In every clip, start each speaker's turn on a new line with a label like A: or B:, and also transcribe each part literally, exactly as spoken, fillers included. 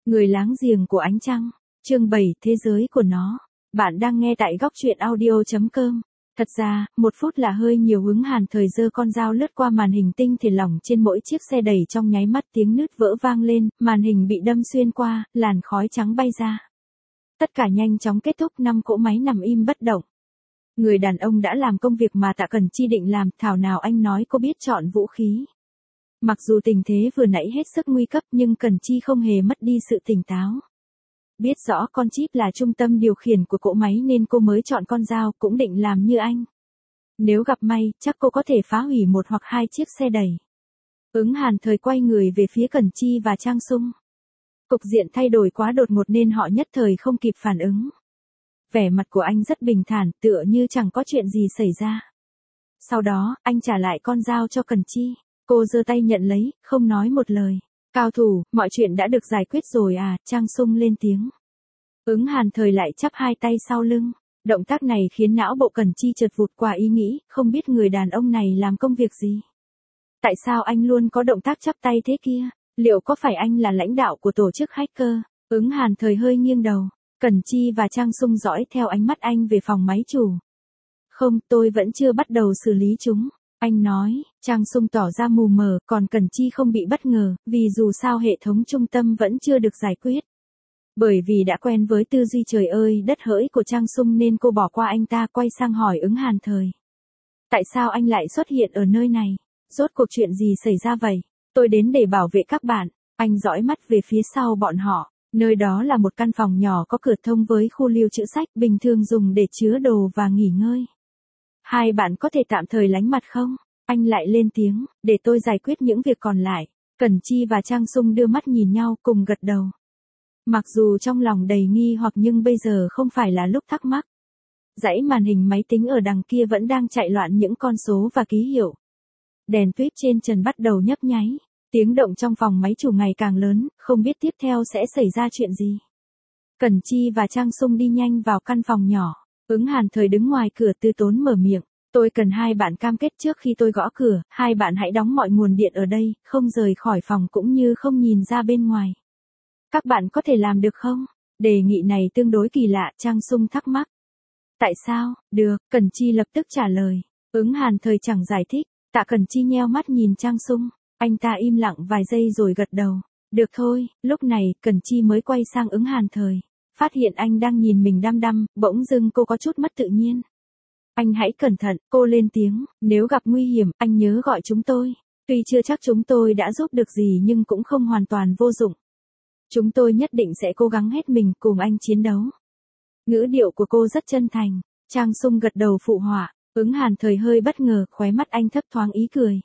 A: Người láng giềng của ánh trăng, chương bảy, thế giới của nó. Bạn đang nghe tại góc truyện audio chấm com. Thật ra, một phút là hơi nhiều. Ứng Hàn Thời giơ con dao lướt qua màn hình tinh thể lỏng trên mỗi chiếc xe đẩy, trong nháy mắt tiếng nứt vỡ vang lên, màn hình bị đâm xuyên qua, làn khói trắng bay ra. Tất cả nhanh chóng kết thúc, năm cỗ máy nằm im bất động. Người đàn ông đã làm công việc mà Tạ Cẩn Chi định làm, thảo nào anh nói cô biết chọn vũ khí. Mặc dù tình thế vừa nãy hết sức nguy cấp nhưng Cẩn Chi không hề mất đi sự tỉnh táo. Biết rõ con chip là trung tâm điều khiển của cỗ máy nên cô mới chọn con dao, cũng định làm như anh. Nếu gặp may, chắc cô có thể phá hủy một hoặc hai chiếc xe đẩy. Ứng Hàn Thời quay người về phía Cẩn Chi và Trang Sung. Cục diện thay đổi quá đột ngột nên họ nhất thời không kịp phản ứng. Vẻ mặt của anh rất bình thản, tựa như chẳng có chuyện gì xảy ra. Sau đó, anh trả lại con dao cho Cẩn Chi. Cô giơ tay nhận lấy, không nói một lời. Cao thủ, mọi chuyện đã được giải quyết rồi à, Trang Sung lên tiếng. Ứng Hàn Thời lại chắp hai tay sau lưng. Động tác này khiến não bộ Cẩn Chi chợt vụt qua ý nghĩ, không biết người đàn ông này làm công việc gì. Tại sao anh luôn có động tác chắp tay thế kia? Liệu có phải anh là lãnh đạo của tổ chức hacker? Ứng Hàn Thời hơi nghiêng đầu. Cẩn Chi và Trang Sung dõi theo ánh mắt anh về phòng máy chủ. Không, tôi vẫn chưa bắt đầu xử lý chúng. Anh nói. Trang Sung tỏ ra mù mờ, còn Cẩn Chi không bị bất ngờ, vì dù sao hệ thống trung tâm vẫn chưa được giải quyết. Bởi vì đã quen với tư duy trời ơi đất hỡi của Trang Sung nên cô bỏ qua anh ta, quay sang hỏi Ứng Hàn Thời. Tại sao anh lại xuất hiện ở nơi này? Rốt cuộc chuyện gì xảy ra vậy? Tôi đến để bảo vệ các bạn. Anh dõi mắt về phía sau bọn họ. Nơi đó là một căn phòng nhỏ có cửa thông với khu lưu trữ sách, bình thường dùng để chứa đồ và nghỉ ngơi. Hai bạn có thể tạm thời lánh mặt không? Anh lại lên tiếng, để tôi giải quyết những việc còn lại. Cẩn Chi và Trang Sung đưa mắt nhìn nhau, cùng gật đầu. Mặc dù trong lòng đầy nghi hoặc nhưng bây giờ không phải là lúc thắc mắc. Dãy màn hình máy tính ở đằng kia vẫn đang chạy loạn những con số và ký hiệu. Đèn tuyết trên trần bắt đầu nhấp nháy. Tiếng động trong phòng máy chủ ngày càng lớn, không biết tiếp theo sẽ xảy ra chuyện gì. Cẩn Chi và Trang Sung đi nhanh vào căn phòng nhỏ. Ứng Hàn Thời đứng ngoài cửa từ tốn mở miệng. Tôi cần hai bạn cam kết trước khi tôi gõ cửa, hai bạn hãy đóng mọi nguồn điện ở đây, không rời khỏi phòng cũng như không nhìn ra bên ngoài. Các bạn có thể làm được không? Đề nghị này tương đối kỳ lạ, Trang Sung thắc mắc. Tại sao? Được, Cẩn Chi lập tức trả lời. Ứng Hàn Thời chẳng giải thích, Tạ Cẩn Chi nheo mắt nhìn Trang Sung. Anh ta im lặng vài giây rồi gật đầu. Được thôi, lúc này, Cẩn Chi mới quay sang Ứng Hàn Thời. Phát hiện anh đang nhìn mình đăm đăm, bỗng dưng cô có chút mất tự nhiên. Anh hãy cẩn thận, cô lên tiếng, nếu gặp nguy hiểm, anh nhớ gọi chúng tôi. Tuy chưa chắc chúng tôi đã giúp được gì nhưng cũng không hoàn toàn vô dụng. Chúng tôi nhất định sẽ cố gắng hết mình cùng anh chiến đấu. Ngữ điệu của cô rất chân thành. Trang Sung gật đầu phụ họa. Ứng Hàn Thời hơi bất ngờ, khóe mắt anh thấp thoáng ý cười.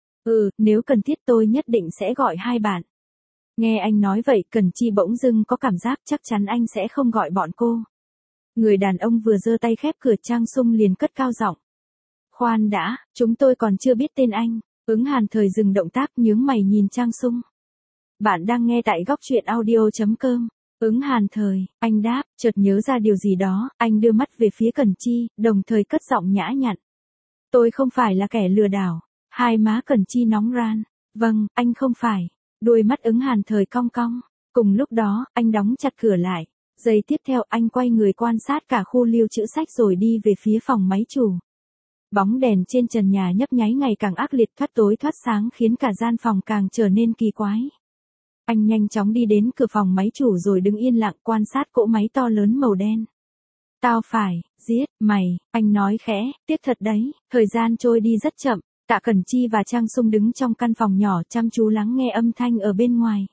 A: Ừ, nếu cần thiết tôi nhất định sẽ gọi hai bạn. Nghe anh nói vậy, Cẩn Chi bỗng dưng có cảm giác chắc chắn anh sẽ không gọi bọn cô. Người đàn ông vừa giơ tay khép cửa, Trang Sung liền cất cao giọng. Khoan đã, chúng tôi còn chưa biết tên anh. Ứng Hàn Thời dừng động tác, nhướng mày nhìn Trang Sung. Bạn đang nghe tại góc truyện audio chấm com. Ứng Hàn Thời, anh đáp, chợt nhớ ra điều gì đó, anh đưa mắt về phía Cẩn Chi, đồng thời cất giọng nhã nhặn. Tôi không phải là kẻ lừa đảo. Hai má Cẩn Chi nóng ran. Vâng, anh không phải. Đuôi mắt Ứng Hàn Thời cong cong. Cùng lúc đó, anh đóng chặt cửa lại. Giây tiếp theo anh quay người quan sát cả khu lưu trữ sách rồi đi về phía phòng máy chủ. Bóng đèn trên trần nhà nhấp nháy ngày càng ác liệt, thoát tối thoát sáng khiến cả gian phòng càng trở nên kỳ quái. Anh nhanh chóng đi đến cửa phòng máy chủ rồi đứng yên lặng quan sát cỗ máy to lớn màu đen. Tao phải, giết, mày, anh nói khẽ, tiếc thật đấy, thời gian trôi đi rất chậm. Tạ Cẩn Chi và Trang Sung đứng trong căn phòng nhỏ chăm chú lắng nghe âm thanh ở bên ngoài.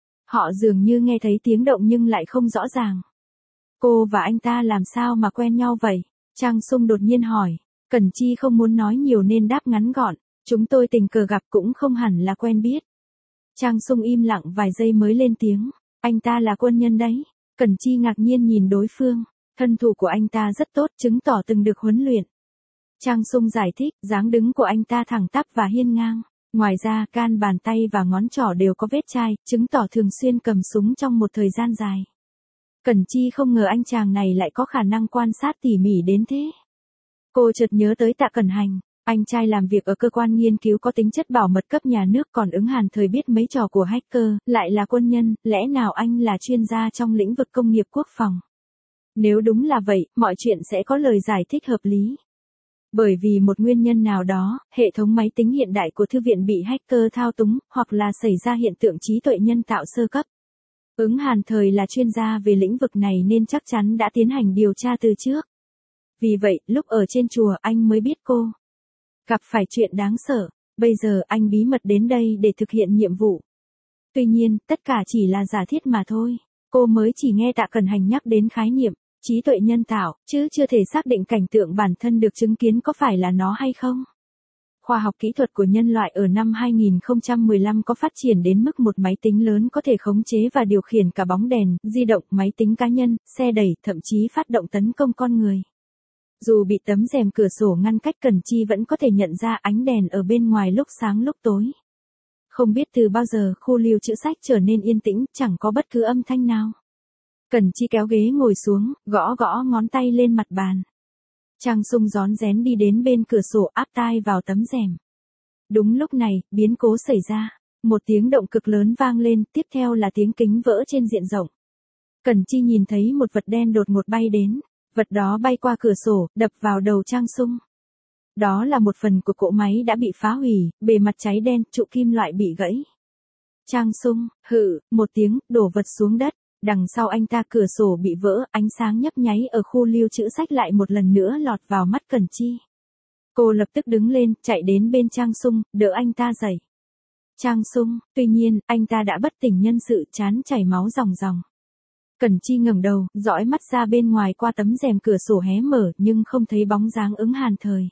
A: Họ dường như nghe thấy tiếng động nhưng lại không rõ ràng. Cô và anh ta làm sao mà quen nhau vậy? Trang Sung đột nhiên hỏi. Cẩn Chi không muốn nói nhiều nên đáp ngắn gọn. Chúng tôi tình cờ gặp cũng không hẳn là quen biết. Trang Sung im lặng vài giây mới lên tiếng. Anh ta là quân nhân đấy. Cẩn Chi ngạc nhiên nhìn đối phương. Thân thủ của anh ta rất tốt, chứng tỏ từng được huấn luyện. Trang Sung giải thích, dáng đứng của anh ta thẳng tắp và hiên ngang. Ngoài ra, can bàn tay và ngón trỏ đều có vết chai, chứng tỏ thường xuyên cầm súng trong một thời gian dài. Cẩn Chi không ngờ anh chàng này lại có khả năng quan sát tỉ mỉ đến thế. Cô chợt nhớ tới Tạ Cẩn Hành. Anh trai làm việc ở cơ quan nghiên cứu có tính chất bảo mật cấp nhà nước, còn Ứng Hàn Thời biết mấy trò của hacker, lại là quân nhân, lẽ nào anh là chuyên gia trong lĩnh vực công nghiệp quốc phòng? Nếu đúng là vậy, mọi chuyện sẽ có lời giải thích hợp lý. Bởi vì một nguyên nhân nào đó, hệ thống máy tính hiện đại của thư viện bị hacker thao túng, hoặc là xảy ra hiện tượng trí tuệ nhân tạo sơ cấp. Ứng Hàn Thời là chuyên gia về lĩnh vực này nên chắc chắn đã tiến hành điều tra từ trước. Vì vậy, lúc ở trên chùa anh mới biết cô gặp phải chuyện đáng sợ. Bây giờ anh bí mật đến đây để thực hiện nhiệm vụ. Tuy nhiên, tất cả chỉ là giả thiết mà thôi. Cô mới chỉ nghe Tạ Cẩn Hành nhắc đến khái niệm trí tuệ nhân tạo, chứ chưa thể xác định cảnh tượng bản thân được chứng kiến có phải là nó hay không. Khoa học kỹ thuật của nhân loại ở năm hai nghìn không trăm mười lăm có phát triển đến mức một máy tính lớn có thể khống chế và điều khiển cả bóng đèn, di động, máy tính cá nhân, xe đẩy, thậm chí phát động tấn công con người. Dù bị tấm rèm cửa sổ ngăn cách, Cẩn Chi vẫn có thể nhận ra ánh đèn ở bên ngoài lúc sáng lúc tối. Không biết từ bao giờ khu lưu trữ sách trở nên yên tĩnh, chẳng có bất cứ âm thanh nào. Cẩn Chi kéo ghế ngồi xuống, gõ gõ ngón tay lên mặt bàn. Trang Sung rón rén đi đến bên cửa sổ, áp tai vào tấm rèm. Đúng lúc này, biến cố xảy ra. Một tiếng động cực lớn vang lên, tiếp theo là tiếng kính vỡ trên diện rộng. Cẩn Chi nhìn thấy một vật đen đột ngột bay đến. Vật đó bay qua cửa sổ, đập vào đầu Trang Sung. Đó là một phần của cỗ máy đã bị phá hủy, bề mặt cháy đen, trụ kim loại bị gãy. Trang Sung, hự, một tiếng, đổ vật xuống đất. Đằng sau anh ta cửa sổ bị vỡ, ánh sáng nhấp nháy ở khu lưu trữ sách lại một lần nữa lọt vào mắt Cẩn Chi. Cô lập tức đứng lên, chạy đến bên Trang Sung, đỡ anh ta dậy. Trang Sung, tuy nhiên, anh ta đã bất tỉnh nhân sự, trán chảy máu ròng ròng. Cẩn Chi ngẩng đầu, dõi mắt ra bên ngoài qua tấm rèm cửa sổ hé mở, nhưng không thấy bóng dáng Ứng Hàn Thời.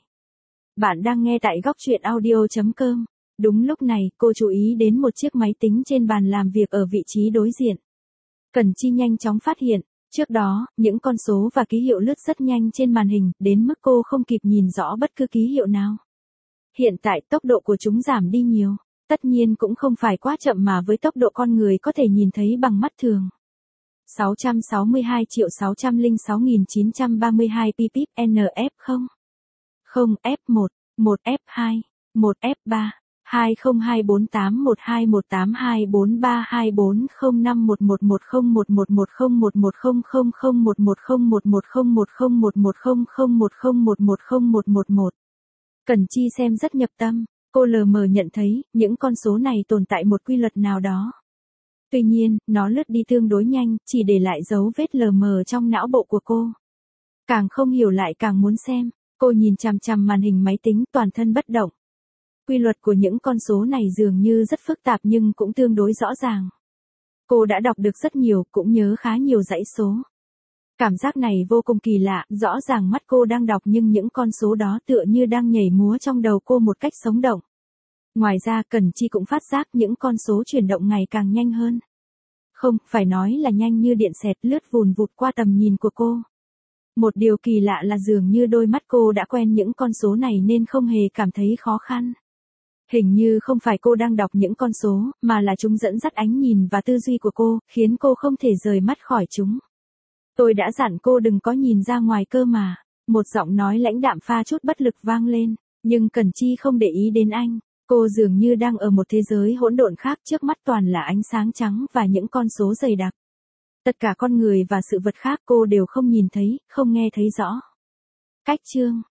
A: Bạn đang nghe tại góc truyện audio chấm com. Đúng lúc này, cô chú ý đến một chiếc máy tính trên bàn làm việc ở vị trí đối diện. Cẩn Chi nhanh chóng phát hiện, trước đó, những con số và ký hiệu lướt rất nhanh trên màn hình, đến mức cô không kịp nhìn rõ bất cứ ký hiệu nào. Hiện tại tốc độ của chúng giảm đi nhiều, tất nhiên cũng không phải quá chậm mà với tốc độ con người có thể nhìn thấy bằng mắt thường. sáu trăm sáu mươi hai triệu sáu trăm lẻ sáu nghìn chín trăm ba mươi hai ppip en ép không. không F một, một F hai, một F ba. hai không hai bốn tám một hai một tám hai bốn ba hai bốn không năm một một một không một một một không một một không không không một một không một một không một không một một không không một không một một không một một một. Cẩn Chi xem rất nhập tâm, cô lờ mờ nhận thấy, những con số này tồn tại một quy luật nào đó. Tuy nhiên, nó lướt đi tương đối nhanh, chỉ để lại dấu vết lờ mờ trong não bộ của cô. Càng không hiểu lại càng muốn xem, cô nhìn chằm chằm màn hình máy tính, toàn thân bất động. Quy luật của những con số này dường như rất phức tạp nhưng cũng tương đối rõ ràng. Cô đã đọc được rất nhiều, cũng nhớ khá nhiều dãy số. Cảm giác này vô cùng kỳ lạ, rõ ràng mắt cô đang đọc nhưng những con số đó tựa như đang nhảy múa trong đầu cô một cách sống động. Ngoài ra Cẩn Chi cũng phát giác những con số chuyển động ngày càng nhanh hơn. Không, phải nói là nhanh như điện xẹt lướt vùn vụt qua tầm nhìn của cô. Một điều kỳ lạ là dường như đôi mắt cô đã quen những con số này nên không hề cảm thấy khó khăn. Hình như không phải cô đang đọc những con số, mà là chúng dẫn dắt ánh nhìn và tư duy của cô, khiến cô không thể rời mắt khỏi chúng. Tôi đã dặn cô đừng có nhìn ra ngoài cơ mà. Một giọng nói lãnh đạm pha chút bất lực vang lên, nhưng Cẩn Chi không để ý đến anh. Cô dường như đang ở một thế giới hỗn độn khác, trước mắt toàn là ánh sáng trắng và những con số dày đặc. Tất cả con người và sự vật khác cô đều không nhìn thấy, không nghe thấy rõ. Cách chương